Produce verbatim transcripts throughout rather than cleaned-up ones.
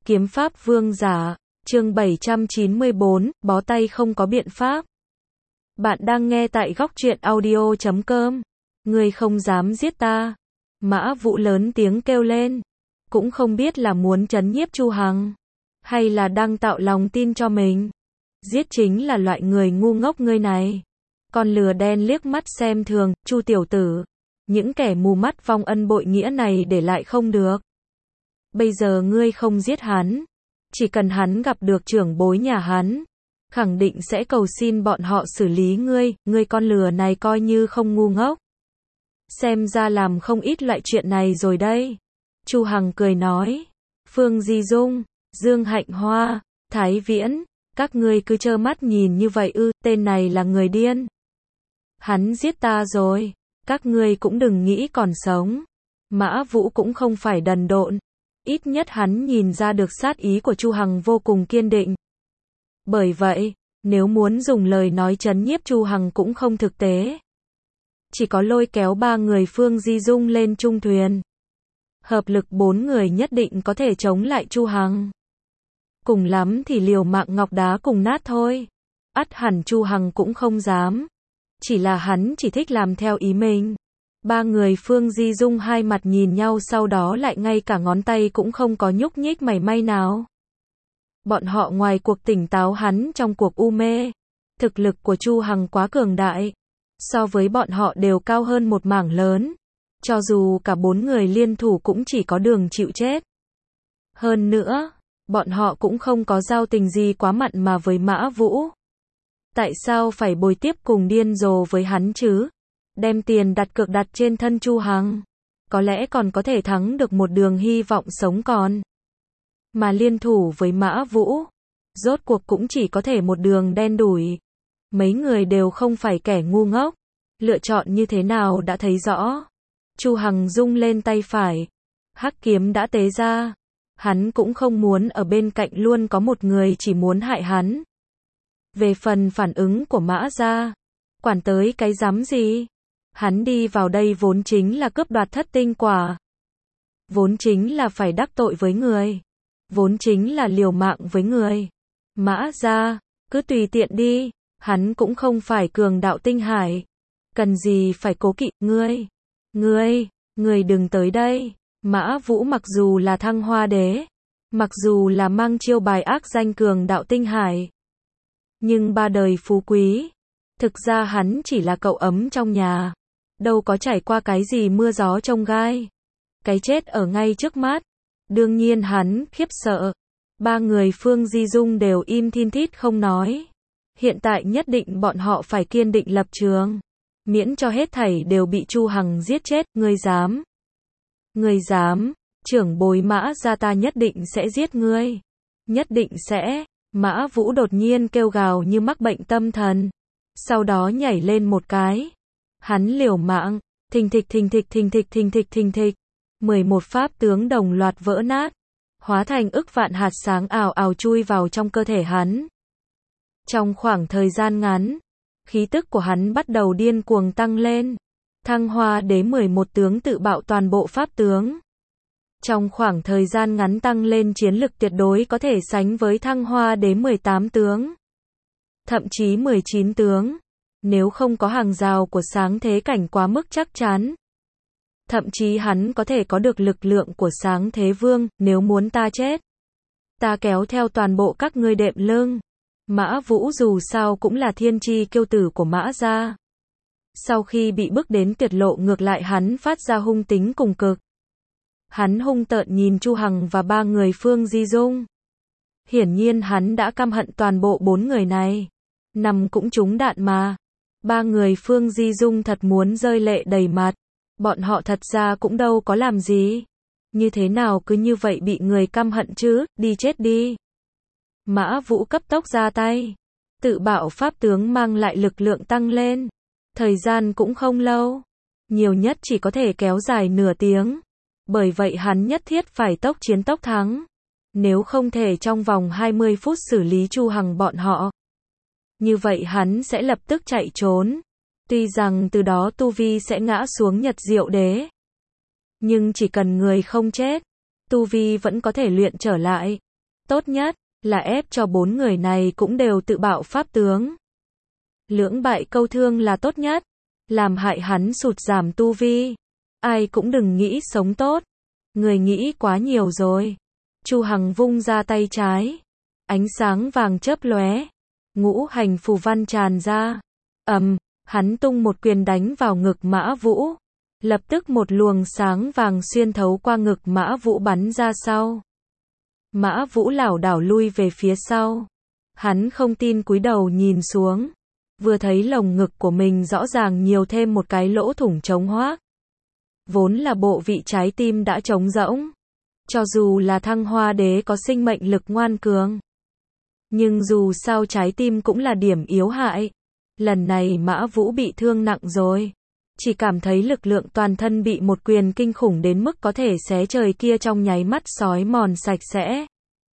Kiếm pháp vương giả, chương bảy trăm chín mươi bốn, bó tay không có biện pháp. Bạn đang nghe tại góc truyện audio chấm com. Ngươi không dám giết ta. Mã Vũ lớn tiếng kêu lên. Cũng không biết là muốn trấn nhiếp Chu Hằng, hay là đang tạo lòng tin cho mình. Giết chính là loại người ngu ngốc ngươi này. Con lừa đen liếc mắt xem thường, Chu tiểu tử. Những kẻ mù mắt vong ân bội nghĩa này để lại không được. Bây giờ ngươi không giết hắn, chỉ cần hắn gặp được trưởng bối nhà hắn, khẳng định sẽ cầu xin bọn họ xử lý ngươi, ngươi con lừa này coi như không ngu ngốc. Xem ra làm không ít loại chuyện này rồi đây. Chu Hằng cười nói, Phương Di Dung, Dương Hạnh Hoa, Thái Viễn, các ngươi cứ trơ mắt nhìn như vậy ư, tên này là người điên. Hắn giết ta rồi, các ngươi cũng đừng nghĩ còn sống. Mã Vũ cũng không phải đần độn. Ít nhất hắn nhìn ra được sát ý của Chu Hằng vô cùng kiên định. Bởi vậy, nếu muốn dùng lời nói trấn nhiếp Chu Hằng cũng không thực tế. Chỉ có lôi kéo ba người Phương Di Dung lên chung thuyền. Hợp lực bốn người nhất định có thể chống lại Chu Hằng. Cùng lắm thì liều mạng ngọc đá cùng nát thôi. Ắt hẳn Chu Hằng cũng không dám. Chỉ là hắn chỉ thích làm theo ý mình. Ba người Phương Di Dung hai mặt nhìn nhau, sau đó lại ngay cả ngón tay cũng không có nhúc nhích mảy may nào. Bọn họ ngoài cuộc tỉnh táo, hắn trong cuộc u mê. Thực lực của Chu Hằng quá cường đại. So với bọn họ đều cao hơn một mảng lớn. Cho dù cả bốn người liên thủ cũng chỉ có đường chịu chết. Hơn nữa, bọn họ cũng không có giao tình gì quá mặn mà với Mã Vũ. Tại sao phải bồi tiếp cùng điên rồ với hắn chứ? Đem tiền đặt cược đặt trên thân Chu Hằng, có lẽ còn có thể thắng được một đường hy vọng sống còn. Mà liên thủ với Mã Vũ, rốt cuộc cũng chỉ có thể một đường đen đủi. Mấy người đều không phải kẻ ngu ngốc, lựa chọn như thế nào đã thấy rõ. Chu Hằng rung lên tay phải, hắc kiếm đã tế ra. Hắn cũng không muốn ở bên cạnh luôn có một người chỉ muốn hại hắn. Về phần phản ứng của Mã gia, quản tới cái dám gì? Hắn đi vào đây vốn chính là cướp đoạt thất tinh quả. Vốn chính là phải đắc tội với người. Vốn chính là liều mạng với người. Mã gia, cứ tùy tiện đi. Hắn cũng không phải cường đạo tinh hải. Cần gì phải cố kỵ, ngươi. Ngươi, ngươi đừng tới đây. Mã Vũ mặc dù là Thăng Hoa Đế, mặc dù là mang chiêu bài ác danh cường đạo tinh hải, nhưng ba đời phú quý. Thực ra hắn chỉ là cậu ấm trong nhà. Đâu có trải qua cái gì mưa gió trông gai. Cái chết ở ngay trước mắt. Đương nhiên hắn khiếp sợ. Ba người Phương Di Dung đều im thin thít không nói. Hiện tại nhất định bọn họ phải kiên định lập trường. Miễn cho hết thảy đều bị Chu Hằng giết chết. Ngươi dám. Ngươi dám. Trưởng bối Mã gia ta nhất định sẽ giết ngươi. Nhất định sẽ. Mã Vũ đột nhiên kêu gào như mắc bệnh tâm thần. Sau đó nhảy lên một cái. Hắn liều mạng, thình thịch thình thịch thình thịch thình thịch thình thịch. mười một pháp tướng đồng loạt vỡ nát, hóa thành ức vạn hạt sáng ào ào chui vào trong cơ thể hắn. Trong khoảng thời gian ngắn, khí tức của hắn bắt đầu điên cuồng tăng lên. Thăng Hoa Đế mười một tướng tự bạo toàn bộ pháp tướng. Trong khoảng thời gian ngắn tăng lên chiến lực tuyệt đối có thể sánh với Thăng Hoa Đế mười tám tướng. Thậm chí mười chín tướng. Nếu không có hàng rào của sáng thế cảnh quá mức chắc chắn. Thậm chí hắn có thể có được lực lượng của sáng thế vương. Nếu muốn ta chết, ta kéo theo toàn bộ các ngươi đệm lưng. Mã Vũ dù sao cũng là thiên chi kiêu tử của Mã gia. Sau khi bị bức đến tuyệt lộ, ngược lại hắn phát ra hung tính cùng cực. Hắn hung tợn nhìn Chu Hằng và ba người Phương Di Dung. Hiển nhiên hắn đã căm hận toàn bộ bốn người này. Nằm cũng trúng đạn mà. Ba người Phương Di Dung thật muốn rơi lệ đầy mặt. Bọn họ thật ra cũng đâu có làm gì. Như thế nào cứ như vậy bị người căm hận chứ, đi chết đi. Mã Vũ cấp tốc ra tay. Tự bạo pháp tướng mang lại lực lượng tăng lên. Thời gian cũng không lâu. Nhiều nhất chỉ có thể kéo dài nửa tiếng. Bởi vậy hắn nhất thiết phải tốc chiến tốc thắng. Nếu không thể trong vòng hai mươi phút xử lý Chu Hằng bọn họ, như vậy hắn sẽ lập tức chạy trốn. Tuy rằng từ đó tu vi sẽ ngã xuống Nhật Diệu Đế. Nhưng chỉ cần người không chết, tu vi vẫn có thể luyện trở lại. Tốt nhất là ép cho bốn người này cũng đều tự bạo pháp tướng. Lưỡng bại câu thương là tốt nhất, làm hại hắn sụt giảm tu vi. Ai cũng đừng nghĩ sống tốt, người nghĩ quá nhiều rồi. Chu Hằng vung ra tay trái, ánh sáng vàng chớp lóe, ngũ hành phù văn tràn ra. Ầm, hắn tung một quyền đánh vào ngực Mã Vũ, lập tức một luồng sáng vàng xuyên thấu qua ngực Mã Vũ bắn ra sau. Mã Vũ lảo đảo lui về phía sau. Hắn không tin cúi đầu nhìn xuống, vừa thấy lồng ngực của mình rõ ràng nhiều thêm một cái lỗ thủng trống hoác. Vốn là bộ vị trái tim đã trống rỗng. Cho dù là Thăng Hoa Đế có sinh mệnh lực ngoan cường, nhưng dù sao trái tim cũng là điểm yếu hại. Lần này Mã Vũ bị thương nặng rồi. Chỉ cảm thấy lực lượng toàn thân bị một quyền kinh khủng đến mức có thể xé trời kia trong nháy mắt xói mòn sạch sẽ.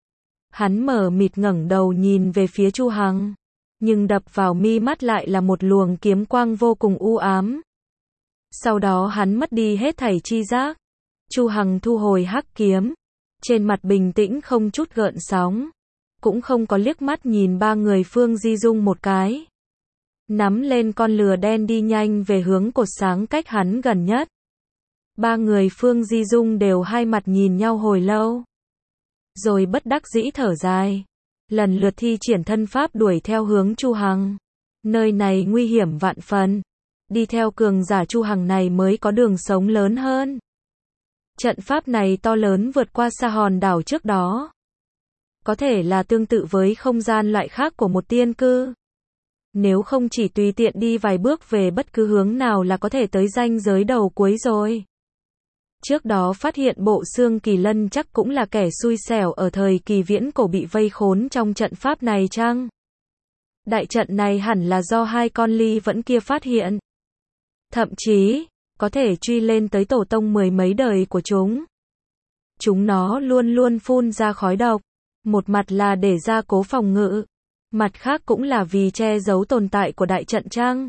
Hắn mở mịt ngẩng đầu nhìn về phía Chu Hằng, nhưng đập vào mi mắt lại là một luồng kiếm quang vô cùng u ám. Sau đó hắn mất đi hết thảy chi giác. Chu Hằng thu hồi hắc kiếm, trên mặt bình tĩnh không chút gợn sóng, cũng không có liếc mắt nhìn ba người Phương Di Dung một cái. Nắm lên con lừa đen đi nhanh về hướng cột sáng cách hắn gần nhất. Ba người Phương Di Dung đều hai mặt nhìn nhau hồi lâu, rồi bất đắc dĩ thở dài, lần lượt thi triển thân pháp đuổi theo hướng Chu Hằng. Nơi này nguy hiểm vạn phần, đi theo cường giả Chu Hằng này mới có đường sống lớn hơn. Trận pháp này to lớn vượt qua xa hòn đảo trước đó. Có thể là tương tự với không gian loại khác của một tiên cư. Nếu không chỉ tùy tiện đi vài bước về bất cứ hướng nào là có thể tới ranh giới đầu cuối rồi. Trước đó phát hiện bộ xương kỳ lân chắc cũng là kẻ xui xẻo ở thời kỳ viễn cổ bị vây khốn trong trận pháp này chăng? Đại trận này hẳn là do hai con ly vẫn kia phát hiện. Thậm chí, có thể truy lên tới tổ tông mười mấy đời của chúng. Chúng nó luôn luôn phun ra khói độc. Một mặt là để gia cố phòng ngự, mặt khác cũng là vì che giấu tồn tại của đại trận chăng?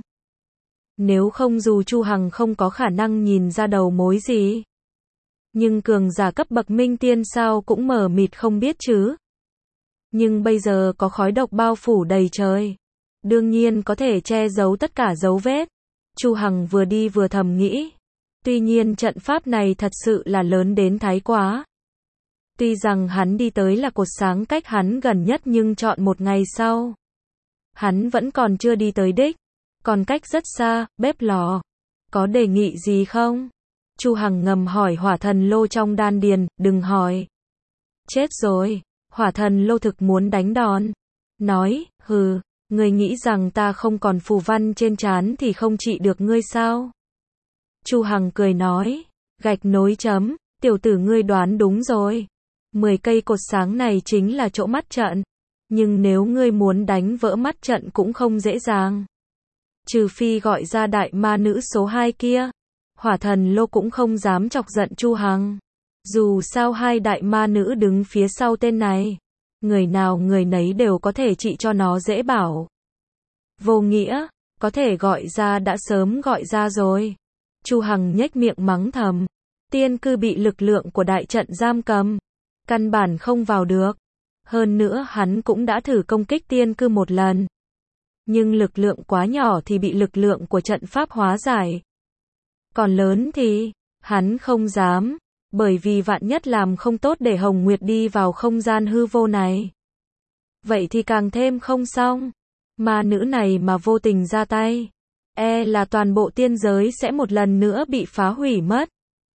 Nếu không dù Chu Hằng không có khả năng nhìn ra đầu mối gì. Nhưng cường giả cấp bậc minh tiên sao cũng mờ mịt không biết chứ. Nhưng bây giờ có khói độc bao phủ đầy trời, đương nhiên có thể che giấu tất cả dấu vết. Chu Hằng vừa đi vừa thầm nghĩ. Tuy nhiên trận pháp này thật sự là lớn đến thái quá. Tuy rằng hắn đi tới là cột sáng cách hắn gần nhất nhưng chọn một ngày sau. Hắn vẫn còn chưa đi tới đích. Còn cách rất xa, bếp lò. Có đề nghị gì không? Chu Hằng ngầm hỏi hỏa thần lô trong đan điền, đừng hỏi. Chết rồi, hỏa thần lô thực muốn đánh đòn. Nói, hừ, ngươi nghĩ rằng ta không còn phù văn trên trán thì không trị được ngươi sao? Chu Hằng cười nói, gạch nối chấm, tiểu tử ngươi đoán đúng rồi. Mười cây cột sáng này chính là chỗ mắt trận. Nhưng nếu ngươi muốn đánh vỡ mắt trận cũng không dễ dàng. Trừ phi gọi ra đại ma nữ số hai kia. Hỏa thần lô cũng không dám chọc giận Chu Hằng. Dù sao hai đại ma nữ đứng phía sau tên này. Người nào người nấy đều có thể trị cho nó dễ bảo. Vô nghĩa, có thể gọi ra đã sớm gọi ra rồi. Chu Hằng nhếch miệng mắng thầm. Tiên cư bị lực lượng của đại trận giam cầm. Căn bản không vào được. Hơn nữa hắn cũng đã thử công kích tiên cư một lần. Nhưng lực lượng quá nhỏ thì bị lực lượng của trận pháp hóa giải. Còn lớn thì, hắn không dám. Bởi vì vạn nhất làm không tốt để Hồng Nguyệt đi vào không gian hư vô này. Vậy thì càng thêm không xong. Ma nữ này mà vô tình ra tay. E là toàn bộ tiên giới sẽ một lần nữa bị phá hủy mất.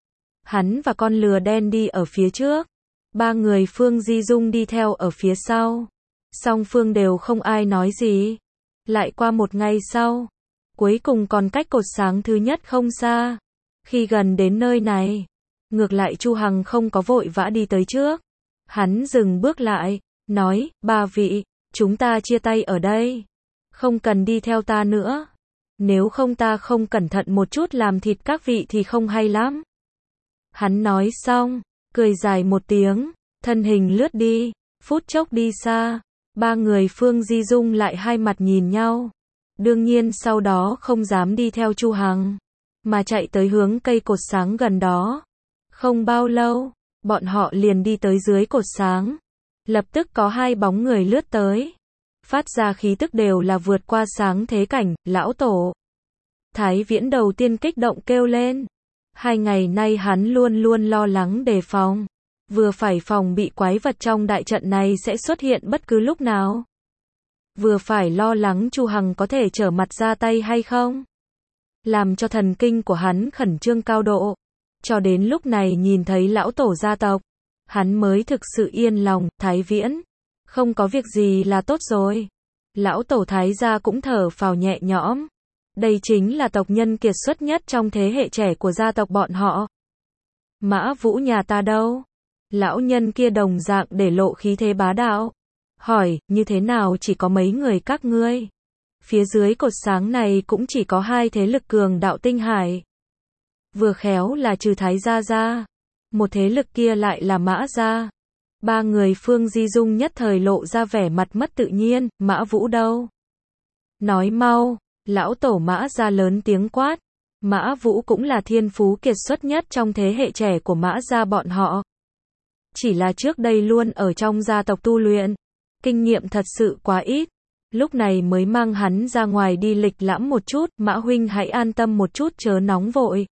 Hắn và con lừa đen đi ở phía trước. Ba người Phương Di Dung đi theo ở phía sau. Song phương đều không ai nói gì. Lại qua một ngày sau. Cuối cùng còn cách cột sáng thứ nhất không xa. Khi gần đến nơi này. Ngược lại Chu Hằng không có vội vã đi tới trước. Hắn dừng bước lại. Nói, ba vị, chúng ta chia tay ở đây. Không cần đi theo ta nữa. Nếu không ta không cẩn thận một chút làm thịt các vị thì không hay lắm. Hắn nói xong. Cười dài một tiếng, thân hình lướt đi, phút chốc đi xa. Ba người Phương Di Dung lại hai mặt nhìn nhau. Đương nhiên sau đó không dám đi theo Chu Hằng, mà chạy tới hướng cây cột sáng gần đó. Không bao lâu, bọn họ liền đi tới dưới cột sáng. Lập tức có hai bóng người lướt tới. Phát ra khí tức đều là vượt qua sáng thế cảnh, lão tổ. Thái Viễn đầu tiên kích động kêu lên. Hai ngày nay hắn luôn luôn lo lắng đề phòng. Vừa phải phòng bị quái vật trong đại trận này sẽ xuất hiện bất cứ lúc nào. Vừa phải lo lắng Chu Hằng có thể trở mặt ra tay hay không. Làm cho thần kinh của hắn khẩn trương cao độ. Cho đến lúc này nhìn thấy lão tổ gia tộc, hắn mới thực sự yên lòng. Thái Viễn, không có việc gì là tốt rồi. Lão tổ Thái gia cũng thở phào nhẹ nhõm. Đây chính là tộc nhân kiệt xuất nhất trong thế hệ trẻ của gia tộc bọn họ. Mã Vũ nhà ta đâu? Lão nhân kia đồng dạng để lộ khí thế bá đạo. Hỏi, như thế nào chỉ có mấy người các ngươi? Phía dưới cột sáng này cũng chỉ có hai thế lực cường đạo tinh hải. Vừa khéo là trừ Thái gia ra. Một thế lực kia lại là Mã gia. Ba người Phương Di Dung nhất thời lộ ra vẻ mặt mất tự nhiên. Mã Vũ đâu? Nói mau. Lão tổ Mã gia lớn tiếng quát. Mã Vũ cũng là thiên phú kiệt xuất nhất trong thế hệ trẻ của Mã gia bọn họ. Chỉ là trước đây luôn ở trong gia tộc tu luyện. Kinh nghiệm thật sự quá ít. Lúc này mới mang hắn ra ngoài đi lịch lãm một chút. Mã huynh hãy an tâm một chút chớ nóng vội.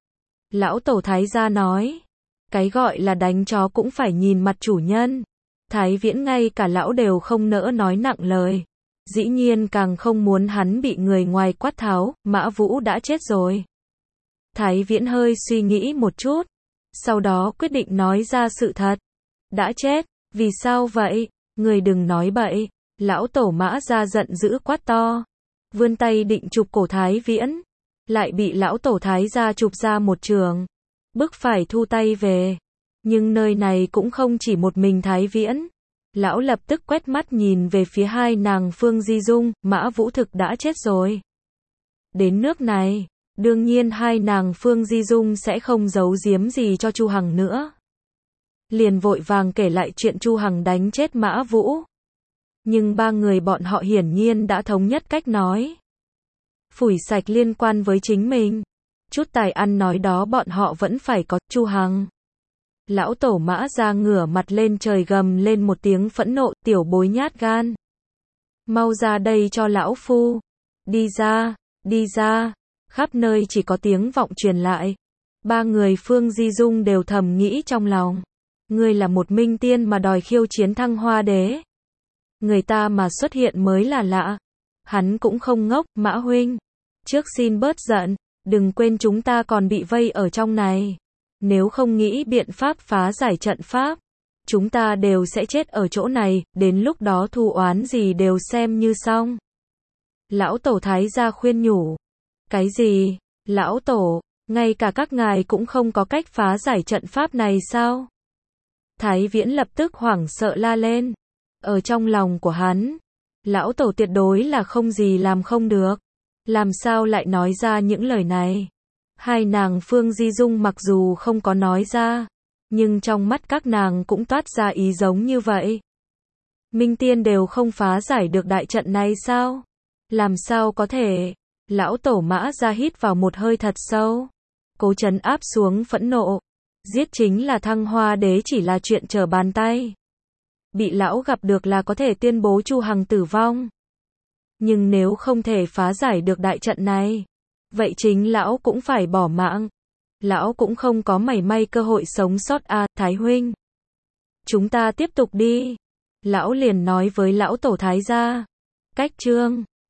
Lão tổ Thái gia nói. Cái gọi là đánh chó cũng phải nhìn mặt chủ nhân. Thái Viễn ngay cả lão đều không nỡ nói nặng lời. Dĩ nhiên càng không muốn hắn bị người ngoài quát tháo. Mã Vũ đã chết rồi. Thái Viễn hơi suy nghĩ một chút. Sau đó quyết định nói ra sự thật. Đã chết, vì sao vậy? Người đừng nói bậy. Lão tổ Mã gia giận dữ quát to. Vươn tay định chụp cổ Thái Viễn. Lại bị lão tổ Thái gia chụp ra một trường. Bức phải thu tay về. Nhưng nơi này cũng không chỉ một mình Thái Viễn. Lão lập tức quét mắt nhìn về phía hai nàng Phương Di Dung. Mã Vũ thực đã chết rồi. Đến nước này, đương nhiên hai nàng Phương Di Dung sẽ không giấu giếm gì cho Chu Hằng nữa. Liền vội vàng kể lại chuyện Chu Hằng đánh chết Mã Vũ. Nhưng ba người bọn họ hiển nhiên đã thống nhất cách nói. Phủi sạch liên quan với chính mình. Chút tài ăn nói đó bọn họ vẫn phải có. Chu Hằng. Lão tổ Mã gia ngửa mặt lên trời gầm lên một tiếng phẫn nộ. Tiểu bối nhát gan. Mau ra đây cho lão phu. Đi ra, đi ra. Khắp nơi chỉ có tiếng vọng truyền lại. Ba người Phương Di Dung đều thầm nghĩ trong lòng. Ngươi là một minh tiên mà đòi khiêu chiến Thăng Hoa Đế. Người ta mà xuất hiện mới là lạ. Hắn cũng không ngốc. Mã huynh, trước xin bớt giận. Đừng quên chúng ta còn bị vây ở trong này. Nếu không nghĩ biện pháp phá giải trận pháp, chúng ta đều sẽ chết ở chỗ này. Đến lúc đó thù oán gì đều xem như xong. Lão tổ Thái gia khuyên nhủ. Cái gì? Lão tổ, ngay cả các ngài cũng không có cách phá giải trận pháp này sao? Thái Viễn lập tức hoảng sợ la lên. Ở trong lòng của hắn, lão tổ tuyệt đối là không gì làm không được. Làm sao lại nói ra những lời này? Hai nàng Phương Di Dung mặc dù không có nói ra, nhưng trong mắt các nàng cũng toát ra ý giống như vậy. Minh tiên đều không phá giải được đại trận này sao? Làm sao có thể? Lão tổ Mã gia hít vào một hơi thật sâu. Cố trấn áp xuống phẫn nộ. Giết chính là Thăng Hoa Đế chỉ là chuyện trở bàn tay. Bị lão gặp được là có thể tuyên bố Chu Hằng tử vong. Nhưng nếu không thể phá giải được đại trận này, vậy chính lão cũng phải bỏ mạng. Lão cũng không có mảy may cơ hội sống sót. À, Thái huynh, chúng ta tiếp tục đi. Lão liền nói với lão tổ Thái gia. Cách chương